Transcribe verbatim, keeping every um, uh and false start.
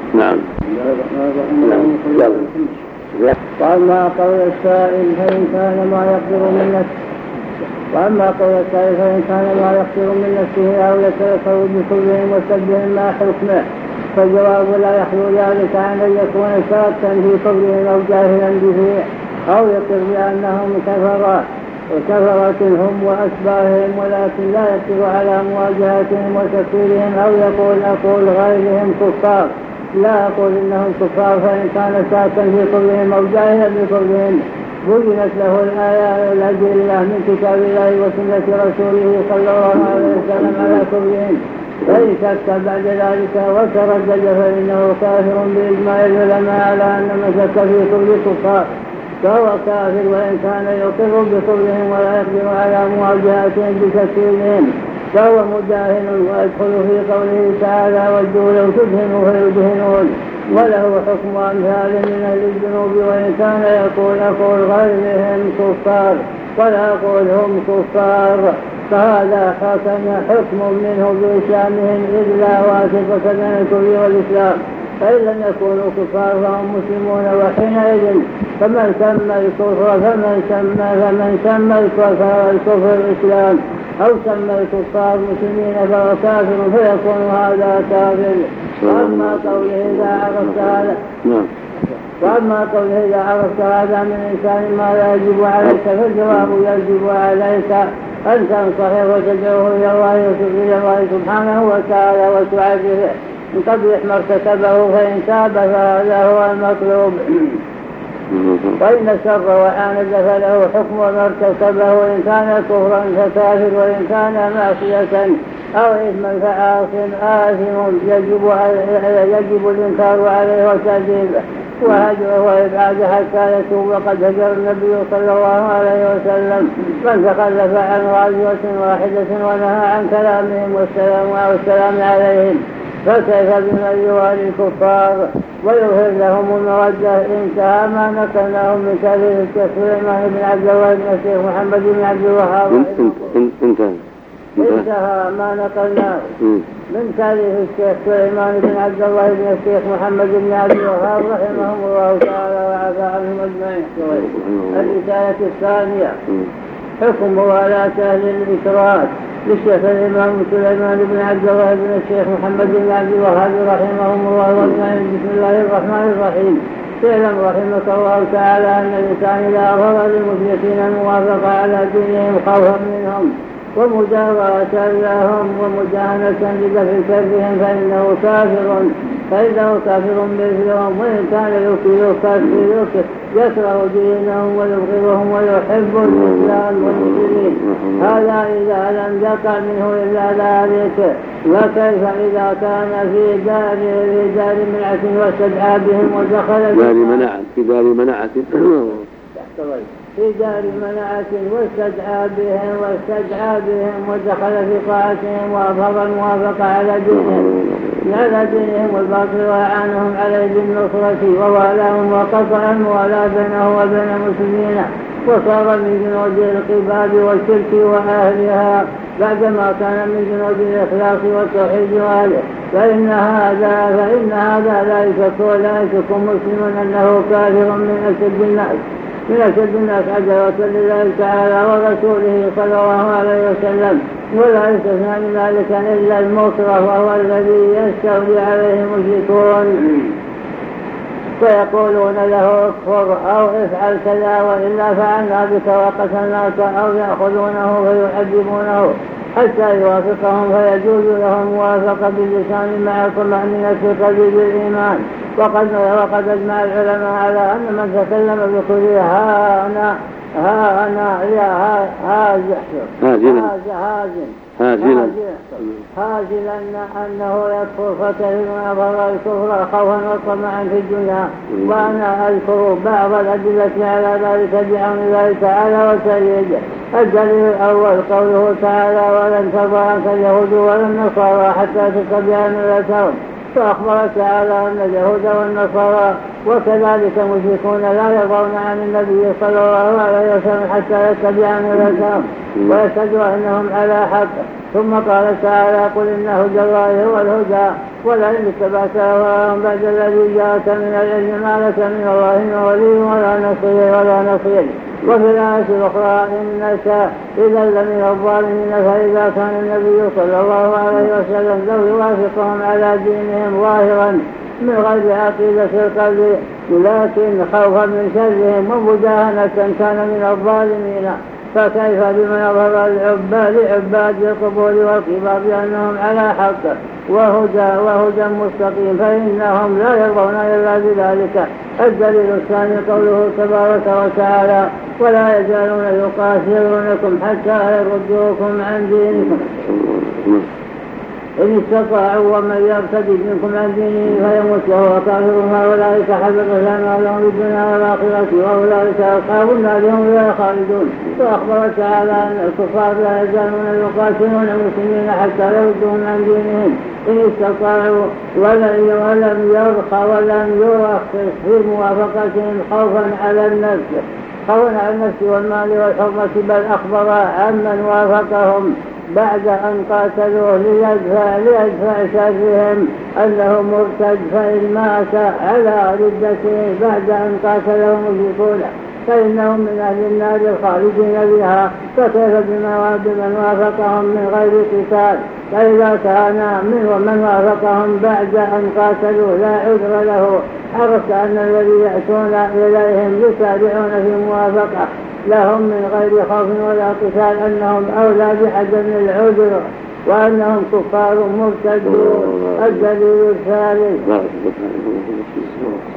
نعم. وأما قول السائل فإن كان ما يقدر من نفسه وأما قول السائل فإن كان ما يقدر من نفسه أو يتلفظ بكلهم وسبهم ما حكمه، فالجواب لا يخلو ذلك عن أن يكون شاكا في قولهم أو جاهلا به أو يقر بأنهم كفرة وكفرة هم وأشباههم، ولكن لا يقدر على مواجهتهم وتكفيرهم أو يقول أقول غيرهم كفار لا أقول إنهم كفار. فإن كان شاكا في قولهم أو جاهلا بقولهم بينت له الآيات الأدلة من كتاب الله وسنة رسوله صلى الله عليه وسلم على قولهم، فإن شك بعد ذلك وتردد فإنه كافر بإجماع العلماء على أن من شك في قول كفار فهو كافر، وإن كان يقر بقولهم ولا يقدر على مواجهتهم بتكفيرهم فهو مجاهل. ويدخل في قوله تعالى ودوا لو تدهنوا فيدهنون، وله حكم أمثال من أهل الذنوب، وإن كان يقول أقول غيرهم كفار ولا أقول هم كفار فهذا حكم منه بإسلامهم إذ لا واسطة بين الكفر والإسلام، فإن لم يكونوا كفار فهم مسلمون، وحينئذ فمن سمى الكفر فمن سمى فمن سمى الكفر الكفر الإسلام أو سمى الكفار مسلمين فهو كافر فيكون هذا كافر. وأما قوله إذا عرفت هذا وأما قوله إذا عرفت هذا من إنسان ما يجب عليك فالجواب يجب عليك أن تنصحه وتدعوه إلى الله سبحانه وتعالى وتعرفه من قبل ما ارتكبه، فإن تاب فهذا هو المطلوب، وإن شر وعاند فله حكم ما ارتكبه، وإن كان كفرا فكافر، وإن كان معصية أو إثما فعاص آثم يجب, يجب الإنكار عليه وتأديبه وهجره وإبعاد حتى يتوب. وقد هجر النبي صلى الله عليه وسلم من تخلف عن غزوة واحدة ونهى عن كلامهم والسلام, والسلام عليهم، فكيف بمن يوالي الكفار ويظهر لهم المودة. انتهى ما نقلناه من تاريخ الشيخ سليمان بن عبد الله بن الشيخ محمد بن عبد الوهاب انتهى انتهى ما نقلناه من تاريخ الشيخ سليمان بن عبد الله بن الشيخ محمد بن عبد الوهاب رحمهم الله تعالى وعفى عنهم اجمعين. الرسالة الثانية حكم موالاة أهل الإشراك للشيخ الإمام سليمان بن عبد الله بن الشيخ محمد بن عبد الوهاب رحمهم الله وأجمعين. بسم الله الرحمن الرحيم. اعلم رحمك الله تعالى أن الإنسان إذا أظهر للمشركين الموافقة على دينهم خوفا منهم ومجاورة لهم ومجاهنة لدفع شرهم فإنه كافر فإنه كافر مثلهم، وإن كان يكفر يكره دينهم ويبغضهم ويحب الإسلام والمسلمين، هذا إذا لم يقع منه إلا ذلك. وكيف إذا كان في دار في دار منعة واستدعى بهم ودخل دار منعة في دار منعة في دار منعة واستدعى بهم واستدعى بهم ودخل في طاعتهم وأظهر الموافقة على دينهم على دينهم والباطل وأعانهم عليه بالنصرة ووالاهم وقطع الموالاة بينه وبين المسلمين وصار من جنود القباب والشرك وأهلها بعدما كان من جنود الإخلاص والتوحيد وأهله. فإن هذا فإن هذا لا يشك لا يشك مسلما أنه كافر من أشد الناس من أشد الناس عداوة لله تعالى ورسوله صلى الله عليه وسلم، ولا يستثنى من ذلك إلا المكره وهو الذي يستولي عليه المشركون فيقولون له اكفر أو افعل كذا وإلا فعلنا بك وقتلناك، أو يأخذونه فيعذبونه حتى يوافقهم فيجوز لهم موافقة باللسان مع طمأنينة القلب بالإيمان. وقد وقد أجمع العلماء على أن من تكلم بقول ها أنا ها أنا يا ها هازلا هازلا هازلا أنه يكفر فكثير أظهر الكفر خوفا وطمعا في الدنيا، وأنا أذكر بعض الأدلة على ذلك بعون الله تعالى وتأييده. الدليل الأول قوله تعالى ولن ترضى عنك اليهود ولا النصارى حتى تتبع ملتهم فأخبر تعالى أن اليهود والنصارى وكذلك المشركون لا يرضون عن النبي صلى الله عليه وسلم حتى يتبع ملتهم ويشهدوا أنهم على حق. ثم قال تعالى قل إن هدى الله هو الهدى ولئن اتبعت أهواءهم بعد الذي جاءك من العلم ما لك من الله من ولي ولا نصير ولا نصير. وفي الآية الأخرى إن نشاء إذا لمن الظالمين فإذا كان النبي صلى الله عليه وسلم لو يوافقهم على دينهم ظاهرا من غير عقيدة القلب لكن خوفا من شرهم ومداهنة كان من الظالمين، فكيف بمن أظهر لعباد القبور والقباب بأنهم على حق وهدى وهدى مستقيم فإنهم لا يرضون إلا بذلك. الدليل الثاني قوله تبارك وتعالى ولا يزالون يقاتلونكم حتى يردوكم عن دينكم إن استطاعوا ومن يرتد منكم عن دينه فيموت وهو كافر فأولئك حبطت أعمالهم في الدنيا والآخرة وأولئك أصحاب النار هم فيها خالدون. فأخبر تعالى أن الكفار لا يزالون يقاتلون المسلمين حتى يردوهم عن دينهم إن استطاعوا ولم يرخى ولم يرخص في موافقتهم خوفا على النفس خوفا على النفس والمال والحرمة، بل أخبر عمن وافقهم بعد أن قاتلوه ليدفع, ليدفع شرهم أنه مرتد فإن مات على ردته بعد أن قاتله المشركون فإنهم من أهل النار الخالدين بها. فكيف بمن وافقهم من غير قتال؟ فإذا كان من ومن وافقهم بعد أن قاتلوا لا عذر له عرفت أن الذي يأتون إليهم يسارعون في موافقة لهم من غير خوف ولا قتال أنهم أولى بعدم العذر وأنهم كفار مرتدون. الدليل الثالث